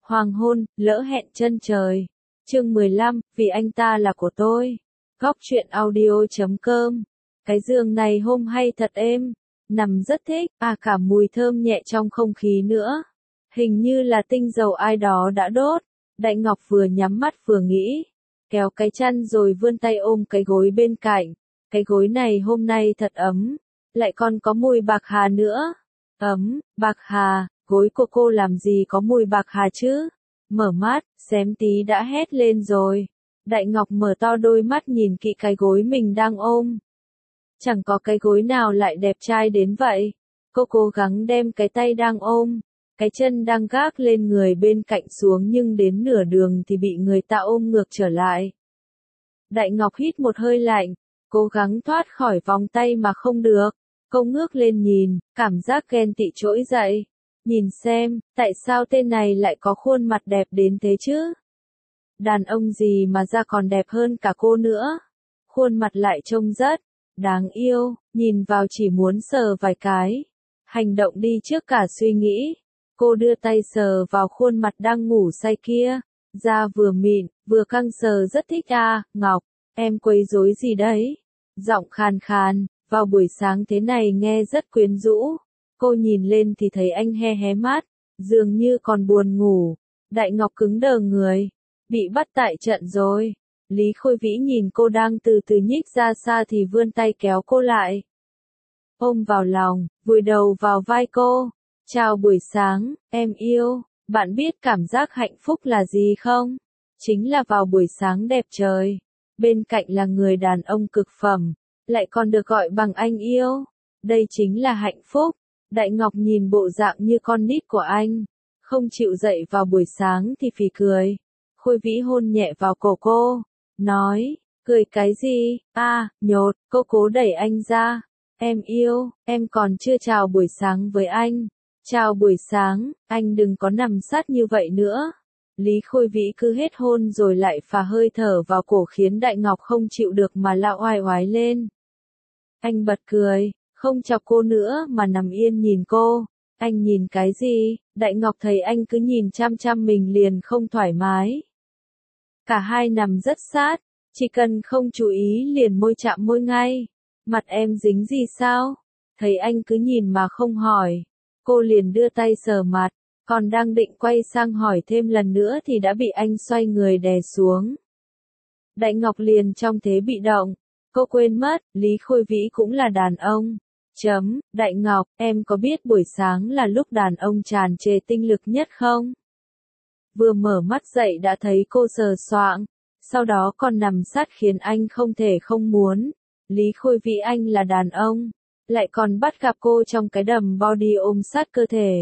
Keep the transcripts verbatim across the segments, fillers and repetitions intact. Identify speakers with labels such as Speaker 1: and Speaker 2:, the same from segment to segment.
Speaker 1: Hoàng hôn, lỡ hẹn chân trời. Chương mười lăm, vì anh ta là của tôi. Góc truyện audio chấm com. Cái giường này hôm hay thật êm, nằm rất thích, à cả mùi thơm nhẹ trong không khí nữa. Hình như là tinh dầu ai đó đã đốt. Đại Ngọc vừa nhắm mắt vừa nghĩ, kéo cái chăn rồi vươn tay ôm cái gối bên cạnh. Cái gối này hôm nay thật ấm, lại còn có mùi bạc hà nữa. Ấm, bạc hà, gối của cô làm gì có mùi bạc hà chứ? Mở mắt, xém tí đã hét lên rồi. Đại Ngọc mở to đôi mắt nhìn kỹ cái gối mình đang ôm. Chẳng có cái gối nào lại đẹp trai đến vậy. Cô cố gắng đem cái tay đang ôm, cái chân đang gác lên người bên cạnh xuống, nhưng đến nửa đường thì bị người ta ôm ngược trở lại. Đại Ngọc hít một hơi lạnh, cố gắng thoát khỏi vòng tay mà không được. Cô ngước lên nhìn, cảm giác ghen tị trỗi dậy. Nhìn xem, tại sao tên này lại có khuôn mặt đẹp đến thế chứ? Đàn ông gì mà da còn đẹp hơn cả cô nữa. Khuôn mặt lại trông rất đáng yêu, nhìn vào chỉ muốn sờ vài cái. Hành động đi trước cả suy nghĩ. Cô đưa tay sờ vào khuôn mặt đang ngủ say kia. Da vừa mịn, vừa căng sờ rất thích à, Ngọc, em quấy rối gì đấy? Giọng khàn khàn, vào buổi sáng thế này nghe rất quyến rũ. Cô nhìn lên thì thấy anh he hé mắt, dường như còn buồn ngủ. Đại Ngọc cứng đờ người, bị bắt tại trận rồi. Lý Khôi Vĩ nhìn cô đang từ từ nhích ra xa thì vươn tay kéo cô lại. Ôm vào lòng, vùi đầu vào vai cô. Chào buổi sáng, em yêu, bạn biết cảm giác hạnh phúc là gì không? Chính là vào buổi sáng đẹp trời, bên cạnh là người đàn ông cực phẩm, lại còn được gọi bằng anh yêu. Đây chính là hạnh phúc. Đại Ngọc nhìn bộ dạng như con nít của anh, không chịu dậy vào buổi sáng thì phì cười. Khôi Vĩ hôn nhẹ vào cổ cô, nói, cười cái gì, a à, nhột, cô cố đẩy anh ra. Em yêu, em còn chưa chào buổi sáng với anh. Chào buổi sáng, anh đừng có nằm sát như vậy nữa. Lý Khôi Vĩ cứ hết hôn rồi lại phà hơi thở vào cổ khiến Đại Ngọc không chịu được mà la oai oái lên. Anh bật cười, không chọc cô nữa mà nằm yên nhìn cô. Anh nhìn cái gì? Đại Ngọc thấy anh cứ nhìn chăm chăm mình liền không thoải mái. Cả hai nằm rất sát, chỉ cần không chú ý liền môi chạm môi ngay. Mặt em dính gì sao? Thấy anh cứ nhìn mà không hỏi, cô liền đưa tay sờ mặt, còn đang định quay sang hỏi thêm lần nữa thì đã bị anh xoay người đè xuống. Đại Ngọc liền trong thế bị động, cô quên mất, Lý Khôi Vĩ cũng là đàn ông. Chấm, Đại Ngọc, em có biết buổi sáng là lúc đàn ông tràn trề tinh lực nhất không? Vừa mở mắt dậy đã thấy cô sờ soạng, sau đó còn nằm sát khiến anh không thể không muốn. Lý Khôi Vĩ anh là đàn ông, lại còn bắt gặp cô trong cái đầm body ôm sát cơ thể.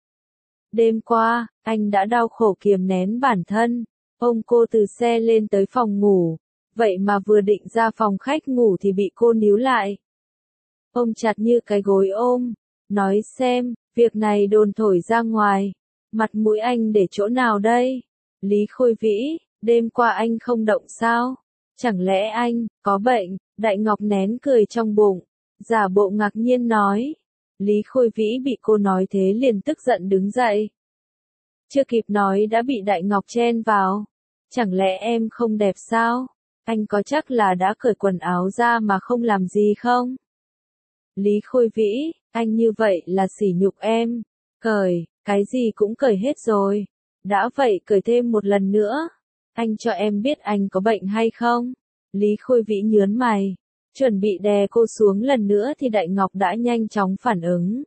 Speaker 1: Đêm qua, anh đã đau khổ kiềm nén bản thân, ôm cô từ xe lên tới phòng ngủ, vậy mà vừa định ra phòng khách ngủ thì bị cô níu lại. Ôm chặt như cái gối ôm, nói xem, việc này đồn thổi ra ngoài, mặt mũi anh để chỗ nào đây? Lý Khôi Vĩ, đêm qua anh không động sao? Chẳng lẽ anh có bệnh? Đại Ngọc nén cười trong bụng, giả bộ ngạc nhiên nói. Lý Khôi Vĩ bị cô nói thế liền tức giận đứng dậy. Chưa kịp nói đã bị Đại Ngọc chen vào. Chẳng lẽ em không đẹp sao? Anh có chắc là đã cởi quần áo ra mà không làm gì không? Lý Khôi Vĩ, anh như vậy là sỉ nhục em. Cởi, cái gì cũng cởi hết rồi. Đã vậy cởi thêm một lần nữa. Anh cho em biết anh có bệnh hay không? Lý Khôi Vĩ nhớn mày, chuẩn bị đè cô xuống lần nữa thì Đại Ngọc đã nhanh chóng phản ứng.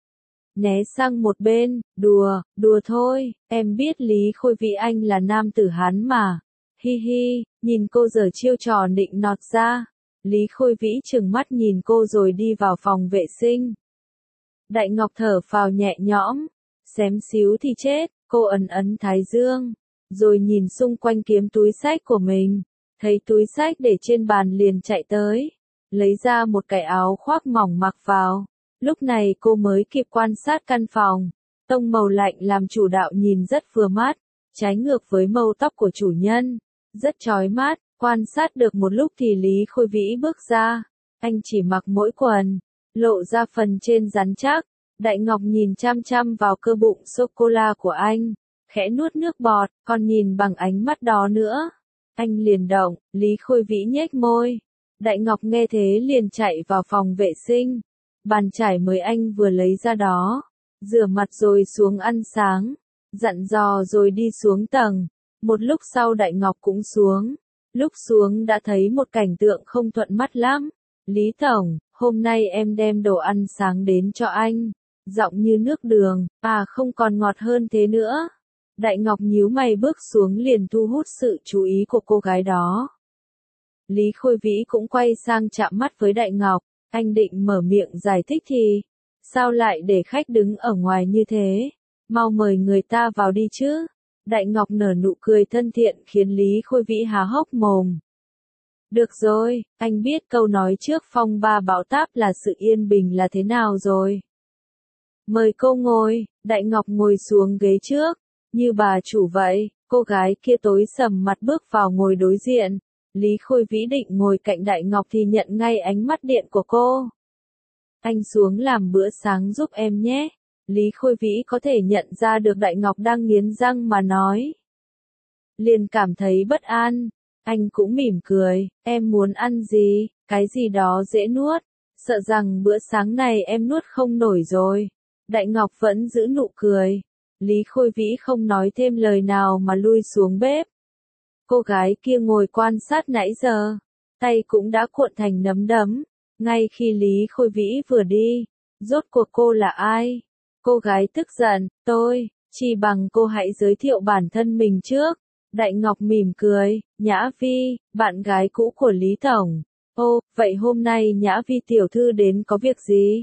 Speaker 1: Né sang một bên, đùa, đùa thôi, em biết Lý Khôi Vĩ anh là nam tử Hán mà. Hi hi, nhìn cô giở chiêu trò nịnh nọt ra. Lý Khôi Vĩ trừng mắt nhìn cô rồi đi vào phòng vệ sinh. Đại Ngọc thở phào nhẹ nhõm, xém xíu thì chết, cô ấn ấn thái dương, rồi nhìn xung quanh kiếm túi xách của mình, thấy túi xách để trên bàn liền chạy tới, lấy ra một cái áo khoác mỏng mặc vào. Lúc này cô mới kịp quan sát căn phòng, tông màu lạnh làm chủ đạo nhìn rất vừa mắt, trái ngược với màu tóc của chủ nhân, rất chói mắt. Quan sát được một lúc thì Lý Khôi Vĩ bước ra, anh chỉ mặc mỗi quần, lộ ra phần trên rắn chắc. Đại Ngọc nhìn chăm chăm vào cơ bụng sô-cô-la của anh, khẽ nuốt nước bọt, còn nhìn bằng ánh mắt đó nữa. Anh liền động, Lý Khôi Vĩ nhếch môi. Đại Ngọc nghe thế liền chạy vào phòng vệ sinh. Bàn chải mới anh vừa lấy ra đó. Rửa mặt rồi xuống ăn sáng. Dặn dò rồi đi xuống tầng. Một lúc sau Đại Ngọc cũng xuống. Lúc xuống đã thấy một cảnh tượng không thuận mắt lắm. Lý Tổng, hôm nay em đem đồ ăn sáng đến cho anh. Giọng như nước đường, à không còn ngọt hơn thế nữa. Đại Ngọc nhíu mày bước xuống liền thu hút sự chú ý của cô gái đó. Lý Khôi Vĩ cũng quay sang chạm mắt với Đại Ngọc, anh định mở miệng giải thích thì, sao lại để khách đứng ở ngoài như thế, mau mời người ta vào đi chứ. Đại Ngọc nở nụ cười thân thiện khiến Lý Khôi Vĩ há hốc mồm. Được rồi, anh biết câu nói trước phong ba bão táp là sự yên bình là thế nào rồi. Mời cô ngồi, Đại Ngọc ngồi xuống ghế trước, như bà chủ vậy, cô gái kia tối sầm mặt bước vào ngồi đối diện. Lý Khôi Vĩ định ngồi cạnh Đại Ngọc thì nhận ngay ánh mắt điện của cô. Anh xuống làm bữa sáng giúp em nhé. Lý Khôi Vĩ có thể nhận ra được Đại Ngọc đang nghiến răng mà nói. Liền cảm thấy bất an. Anh cũng mỉm cười, em muốn ăn gì, cái gì đó dễ nuốt. Sợ rằng bữa sáng này em nuốt không nổi rồi. Đại Ngọc vẫn giữ nụ cười. Lý Khôi Vĩ không nói thêm lời nào mà lui xuống bếp. Cô gái kia ngồi quan sát nãy giờ, tay cũng đã cuộn thành nắm đấm. Ngay khi Lý Khôi Vĩ vừa đi, rốt cuộc cô là ai? Cô gái tức giận, tôi, chỉ bằng cô hãy giới thiệu bản thân mình trước. Đại Ngọc mỉm cười, Nhã Vi, bạn gái cũ của Lý Tổng. Ô, vậy hôm nay Nhã Vi tiểu thư đến có việc gì?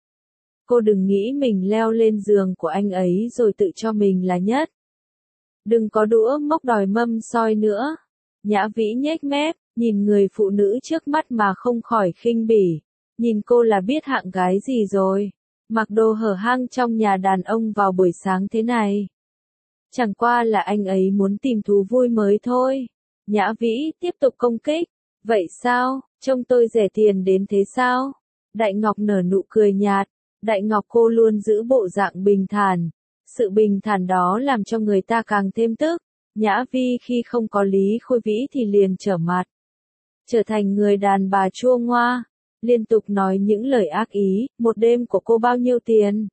Speaker 1: Cô đừng nghĩ mình leo lên giường của anh ấy rồi tự cho mình là nhất. Đừng có đũa mốc đòi mâm soi nữa. Nhã Vĩ nhếch mép, nhìn người phụ nữ trước mắt mà không khỏi khinh bỉ. Nhìn cô là biết hạng gái gì rồi. Mặc đồ hở hang trong nhà đàn ông vào buổi sáng thế này. Chẳng qua là anh ấy muốn tìm thú vui mới thôi. Nhã Vĩ tiếp tục công kích. Vậy sao, trông tôi rẻ tiền đến thế sao? Đại Ngọc nở nụ cười nhạt. Đại Ngọc cô luôn giữ bộ dạng bình thản. Sự bình thản đó làm cho người ta càng thêm tức. Nhã Vi khi không có Lý Khôi Vĩ thì liền trở mặt. Trở thành người đàn bà chua ngoa. Liên tục nói những lời ác ý. Một đêm của cô bao nhiêu tiền?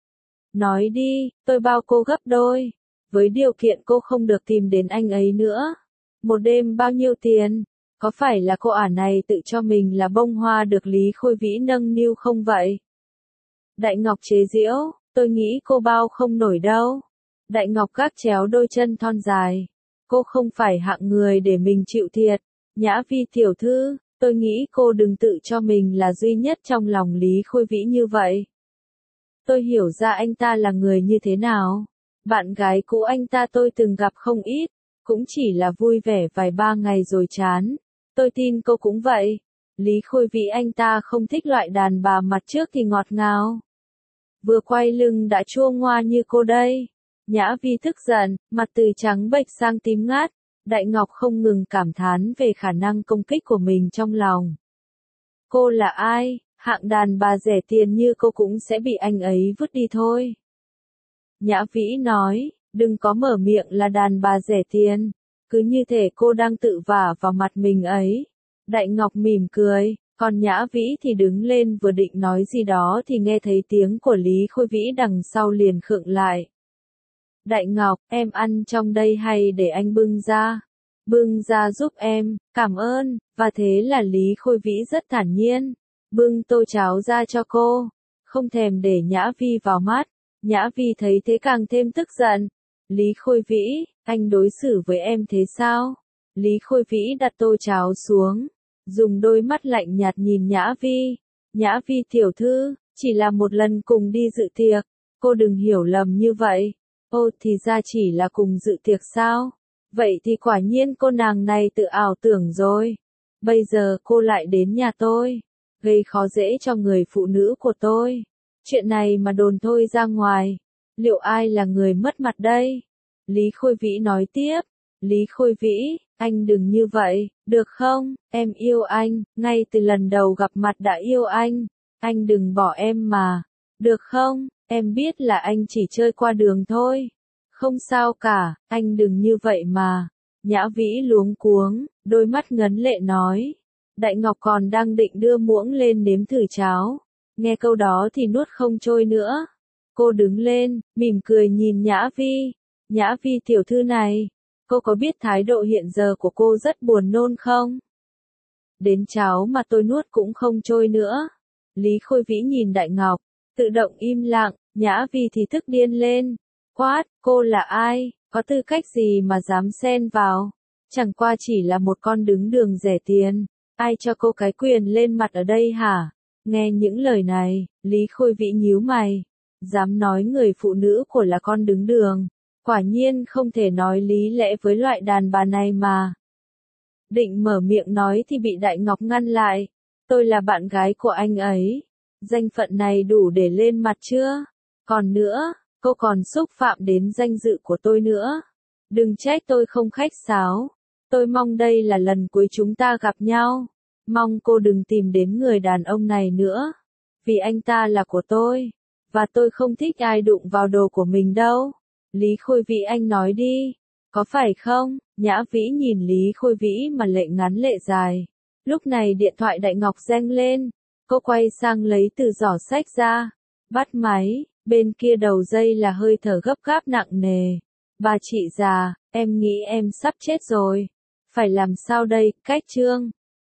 Speaker 1: Nói đi, tôi bao cô gấp đôi. Với điều kiện cô không được tìm đến anh ấy nữa. Một đêm bao nhiêu tiền? Có phải là cô ả này tự cho mình là bông hoa được Lý Khôi Vĩ nâng niu không vậy? Đại Ngọc chế giễu, tôi nghĩ cô bao không nổi đâu. Đại Ngọc gác chéo đôi chân thon dài. Cô không phải hạng người để mình chịu thiệt. Nhã Vi tiểu thư, tôi nghĩ cô đừng tự cho mình là duy nhất trong lòng Lý Khôi Vĩ như vậy. Tôi hiểu ra anh ta là người như thế nào. Bạn gái cũ anh ta tôi từng gặp không ít, cũng chỉ là vui vẻ vài ba ngày rồi chán. Tôi tin cô cũng vậy. Lý Khôi Vĩ anh ta không thích loại đàn bà mặt trước thì ngọt ngào. Vừa quay lưng đã chua ngoa như cô đây. Nhã Vi tức giận, mặt từ trắng bệch sang tím ngắt. Đại Ngọc không ngừng cảm thán về khả năng công kích của mình trong lòng. Cô là ai? Hạng đàn bà rẻ tiền như cô cũng sẽ bị anh ấy vứt đi thôi. Nhã Vĩ nói, đừng có mở miệng là đàn bà rẻ tiền. Cứ như thể cô đang tự vả vào mặt mình ấy. Đại Ngọc mỉm cười. Còn Nhã Vĩ thì đứng lên vừa định nói gì đó thì nghe thấy tiếng của Lý Khôi Vĩ đằng sau liền khựng lại. Đại Ngọc, em ăn trong đây hay để anh bưng ra? Bưng ra giúp em, cảm ơn, và thế là Lý Khôi Vĩ rất thản nhiên. Bưng tô cháo ra cho cô, không thèm để Nhã Vi vào mắt. Nhã Vi thấy thế càng thêm tức giận. Lý Khôi Vĩ, anh đối xử với em thế sao? Lý Khôi Vĩ đặt tô cháo xuống. Dùng đôi mắt lạnh nhạt nhìn Nhã Vi. Nhã Vi tiểu thư, chỉ là một lần cùng đi dự tiệc. Cô đừng hiểu lầm như vậy. Ô thì ra chỉ là cùng dự tiệc sao? Vậy thì quả nhiên cô nàng này tự ảo tưởng rồi. Bây giờ cô lại đến nhà tôi. Gây khó dễ cho người phụ nữ của tôi. Chuyện này mà đồn thôi ra ngoài. Liệu ai là người mất mặt đây? Lý Khôi Vĩ nói tiếp. Lý Khôi Vĩ, anh đừng như vậy, được không? Em yêu anh, ngay từ lần đầu gặp mặt đã yêu anh. Anh đừng bỏ em mà. Được không? Em biết là anh chỉ chơi qua đường thôi. Không sao cả, anh đừng như vậy mà. Nhã Vĩ luống cuống, đôi mắt ngấn lệ nói. Đại Ngọc còn đang định đưa muỗng lên nếm thử cháo. Nghe câu đó thì nuốt không trôi nữa. Cô đứng lên, mỉm cười nhìn Nhã Vi. Nhã Vi tiểu thư này, cô có biết thái độ hiện giờ của cô rất buồn nôn không? Đến cháo mà tôi nuốt cũng không trôi nữa. Lý Khôi Vĩ nhìn Đại Ngọc, tự động im lặng, Nhã Vi thì tức điên lên. Quát, cô là ai, có tư cách gì mà dám xen vào? Chẳng qua chỉ là một con đứng đường rẻ tiền. Ai cho cô cái quyền lên mặt ở đây hả? Nghe những lời này, Lý Khôi Vĩ nhíu mày. Dám nói người phụ nữ của là con đứng đường. Quả nhiên không thể nói lý lẽ với loại đàn bà này mà. Định mở miệng nói thì bị Đại Ngọc ngăn lại. Tôi là bạn gái của anh ấy. Danh phận này đủ để lên mặt chưa? Còn nữa, cô còn xúc phạm đến danh dự của tôi nữa. Đừng trách tôi không khách sáo. Tôi mong đây là lần cuối chúng ta gặp nhau. Mong cô đừng tìm đến người đàn ông này nữa. Vì anh ta là của tôi. Và tôi không thích ai đụng vào đồ của mình đâu. Lý Khôi Vĩ anh nói đi. Có phải không? Nhã Vĩ nhìn Lý Khôi Vĩ mà lệ ngắn lệ dài. Lúc này điện thoại Đại Ngọc reng lên. Cô quay sang lấy từ giỏ sách ra. Bắt máy. Bên kia đầu dây là hơi thở gấp gáp nặng nề. Bà chị già, em nghĩ em sắp chết rồi. Phải làm sao đây, cách Trương?